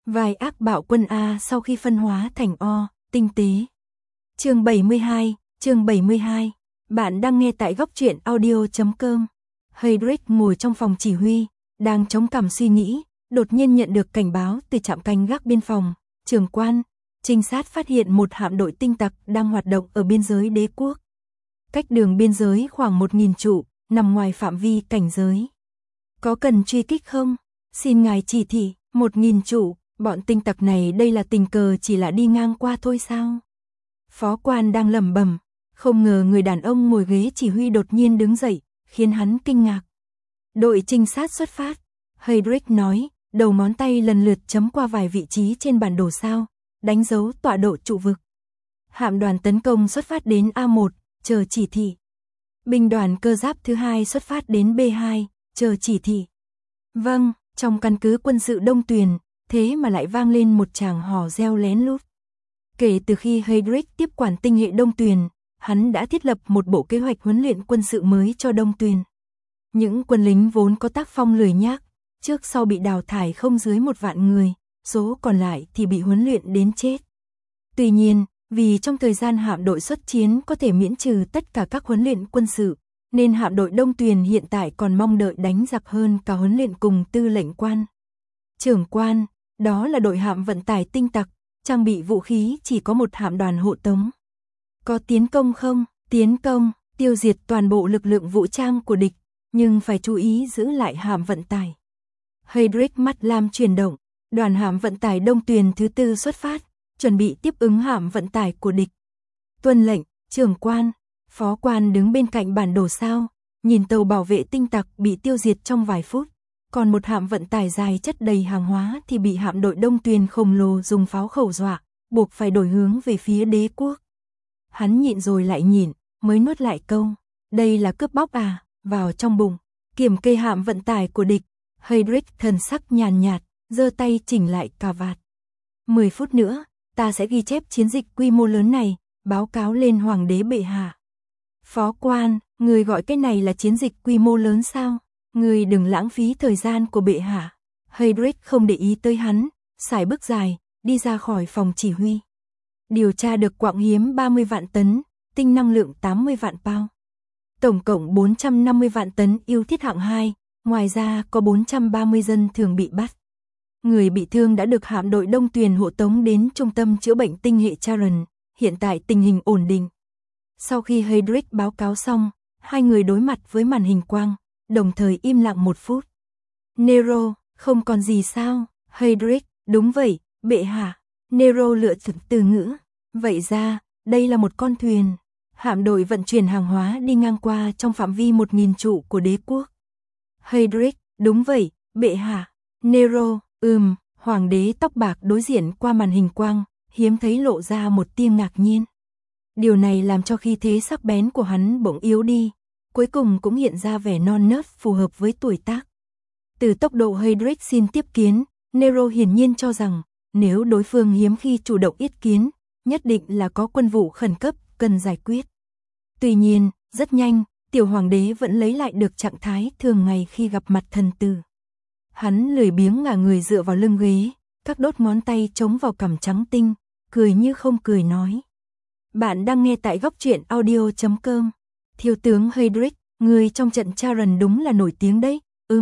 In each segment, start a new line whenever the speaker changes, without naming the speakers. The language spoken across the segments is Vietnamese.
Vai ác bạo quân A sau khi phân hóa thành O, tinh tế. Chương 72. Bạn đang nghe tại góc truyện audio.com. Heydrich ngồi trong phòng chỉ huy, đang chống cằm suy nghĩ, đột nhiên nhận được cảnh báo từ trạm canh gác biên phòng, trưởng quan, trinh sát phát hiện một hạm đội tinh tặc đang hoạt động ở biên giới đế quốc. Cách đường biên giới khoảng 1.000 trụ, nằm ngoài phạm vi cảnh giới. Có cần truy kích không? Xin ngài chỉ thị. 1.000 trụ, bọn tinh tặc này đây là tình cờ chỉ là đi ngang qua thôi sao? Phó quan đang lẩm bẩm, không ngờ người đàn ông ngồi ghế chỉ huy đột nhiên đứng dậy, khiến hắn kinh ngạc. Đội trinh sát xuất phát, Heydrich nói, đầu ngón tay lần lượt chấm qua vài vị trí trên bản đồ sao, đánh dấu tọa độ trụ vực. Hạm đoàn tấn công xuất phát đến A1, chờ chỉ thị. Binh đoàn cơ giáp thứ 2 xuất phát đến B2, chờ chỉ thị. Vâng, trong căn cứ quân sự Đông Tuyền, thế mà lại vang lên một tràng hò reo lén lút. Kể từ khi Heydrich tiếp quản tinh hệ Đông Tuyền, hắn đã thiết lập một bộ kế hoạch huấn luyện quân sự mới cho Đông Tuyền. Những quân lính vốn có tác phong lười nhác, trước sau bị đào thải không dưới 1 vạn người, số còn lại thì bị huấn luyện đến chết. Tuy nhiên, vì trong thời gian hạm đội xuất chiến có thể miễn trừ tất cả các huấn luyện quân sự, nên hạm đội Đông Tuyền hiện tại còn mong đợi đánh giặc hơn cả huấn luyện cùng tư lệnh quan. Trưởng quan, đó là đội hạm vận tải tinh tặc, trang bị vũ khí chỉ có một hạm đoàn hộ tống. Có tiến công không? Tiến công, tiêu diệt toàn bộ lực lượng vũ trang của địch, nhưng phải chú ý giữ lại hạm vận tải. Heydrich mắt lam chuyển động, đoàn hạm vận tải Đông Tuyền thứ 4 xuất phát, chuẩn bị tiếp ứng hạm vận tải của địch. Tuân lệnh, trưởng quan. Phó quan đứng bên cạnh bản đồ sao, nhìn tàu bảo vệ tinh tặc bị tiêu diệt trong vài phút, còn một hạm vận tải dài chất đầy hàng hóa thì bị hạm đội Đông Tuyền khổng lồ dùng pháo khẩu dọa, buộc phải đổi hướng về phía đế quốc. Hắn nhịn rồi lại nhịn, mới nuốt lại câu, đây là cướp bóc à, vào trong bụng, kiểm kê hạm vận tải của địch. Heydrich thần sắc nhàn nhạt, giơ tay chỉnh lại cà vạt. 10 phút nữa, ta sẽ ghi chép chiến dịch quy mô lớn này, báo cáo lên hoàng đế bệ hạ. Phó quan, người gọi cái này là chiến dịch quy mô lớn sao? Người đừng lãng phí thời gian của bệ hạ. Heydrich không để ý tới hắn, sải bước dài, đi ra khỏi phòng chỉ huy. Điều tra được quặng hiếm 30 vạn tấn, tinh năng lượng 80 vạn pound. Tổng cộng 450 vạn tấn yêu thiết hạng 2, ngoài ra có 430 dân thường bị bắt. Người bị thương đã được hạm đội Đông Tuyền hộ tống đến trung tâm chữa bệnh tinh hệ Charon, hiện tại tình hình ổn định. Sau khi Heydrich báo cáo xong, hai người đối mặt với màn hình quang, đồng thời im lặng 1 phút. Nero, không còn gì sao? Heydrich, đúng vậy, bệ hạ. Nero lựa chọn từ ngữ. Vậy ra, đây là một con thuyền. Hạm đội vận chuyển hàng hóa đi ngang qua trong phạm vi 1.000 trụ của đế quốc. Heydrich, đúng vậy, bệ hạ. Nero, hoàng đế tóc bạc đối diện qua màn hình quang, hiếm thấy lộ ra một tia ngạc nhiên. Điều này làm cho khí thế sắc bén của hắn bỗng yếu đi, cuối cùng cũng hiện ra vẻ non nớt phù hợp với tuổi tác. Từ tốc độ Heydrich xin tiếp kiến, Nero hiển nhiên cho rằng, nếu đối phương hiếm khi chủ động yết kiến, nhất định là có quân vụ khẩn cấp cần giải quyết. Tuy nhiên, rất nhanh, tiểu hoàng đế vẫn lấy lại được trạng thái thường ngày khi gặp mặt thần tử. Hắn lười biếng ngả người dựa vào lưng ghế, các đốt ngón tay chống vào cằm trắng tinh, cười như không cười nói. Bạn đang nghe tại góc truyện audio.com. Thiếu tướng Heydrich, người trong trận Charon đúng là nổi tiếng đấy.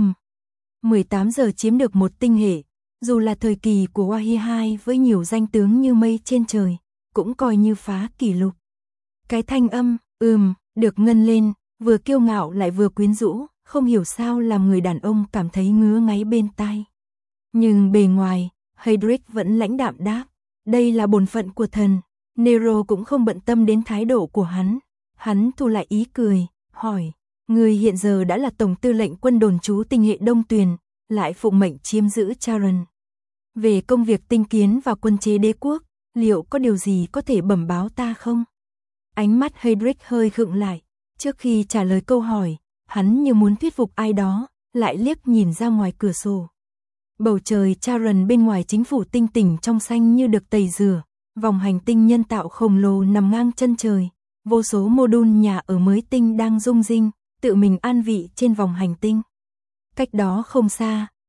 18 giờ chiếm được một tinh hệ, dù là thời kỳ của Wahi 2 với nhiều danh tướng như mây trên trời, cũng coi như phá kỷ lục. Cái thanh âm, được ngân lên, vừa kiêu ngạo lại vừa quyến rũ, không hiểu sao làm người đàn ông cảm thấy ngứa ngáy bên tai. Nhưng bề ngoài, Heydrich vẫn lãnh đạm đáp, đây là bổn phận của thần. Nero cũng không bận tâm đến thái độ của hắn. Hắn thu lại ý cười, hỏi, người hiện giờ đã là tổng tư lệnh quân đồn trú tinh hệ Đông Tuyền, lại phụng mệnh chiếm giữ Charon. Về công việc tinh kiến và quân chế đế quốc, liệu có điều gì có thể bẩm báo ta không? Ánh mắt Heydrich hơi khựng lại, trước khi trả lời câu hỏi, hắn như muốn thuyết phục ai đó, lại liếc nhìn ra ngoài cửa sổ. Bầu trời Charon bên ngoài chính phủ tinh tỉnh trong xanh như được tẩy rửa. Vòng hành tinh nhân tạo khổng lồ nằm ngang chân trời, vô số mô đun nhà ở mới tinh đang rung rinh, tự mình an vị trên vòng hành tinh. Cách đó không xa,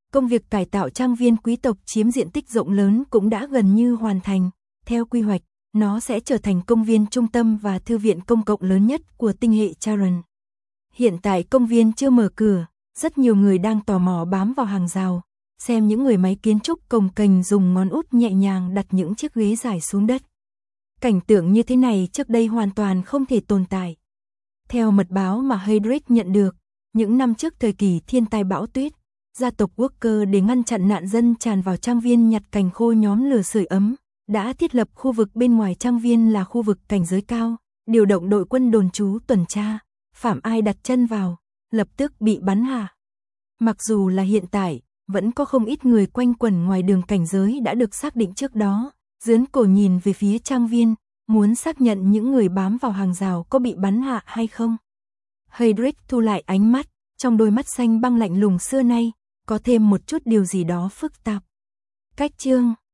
Công việc cải tạo trang viên quý tộc chiếm diện tích rộng lớn cũng đã gần như hoàn thành. Theo quy hoạch, nó sẽ trở thành công viên trung tâm và thư viện công cộng lớn nhất của tinh hệ Charon. Hiện tại công viên chưa mở cửa, rất nhiều người đang tò mò bám vào hàng rào, xem những người máy kiến trúc cồng kềnh dùng ngón út nhẹ nhàng đặt những chiếc ghế dài xuống đất. Cảnh tượng như thế này trước đây hoàn toàn không thể tồn tại. Theo mật báo mà Heydrich nhận được, những năm trước thời kỳ thiên tai bão tuyết, gia tộc Walker để ngăn chặn nạn dân tràn vào trang viên nhặt cành khô nhóm lửa sưởi ấm, đã thiết lập khu vực bên ngoài trang viên là khu vực cảnh giới cao, điều động đội quân đồn trú tuần tra, phạm ai đặt chân vào, lập tức bị bắn hạ. Mặc dù là hiện tại, vẫn có không ít người quanh quẩn ngoài đường cảnh giới đã được xác định trước đó, dướn cổ nhìn về phía trang viên, muốn xác nhận những người bám vào hàng rào có bị bắn hạ hay không. Heydrich thu lại ánh mắt, trong đôi mắt xanh băng lạnh lùng xưa nay, có thêm một chút điều gì đó phức tạp. Cách chương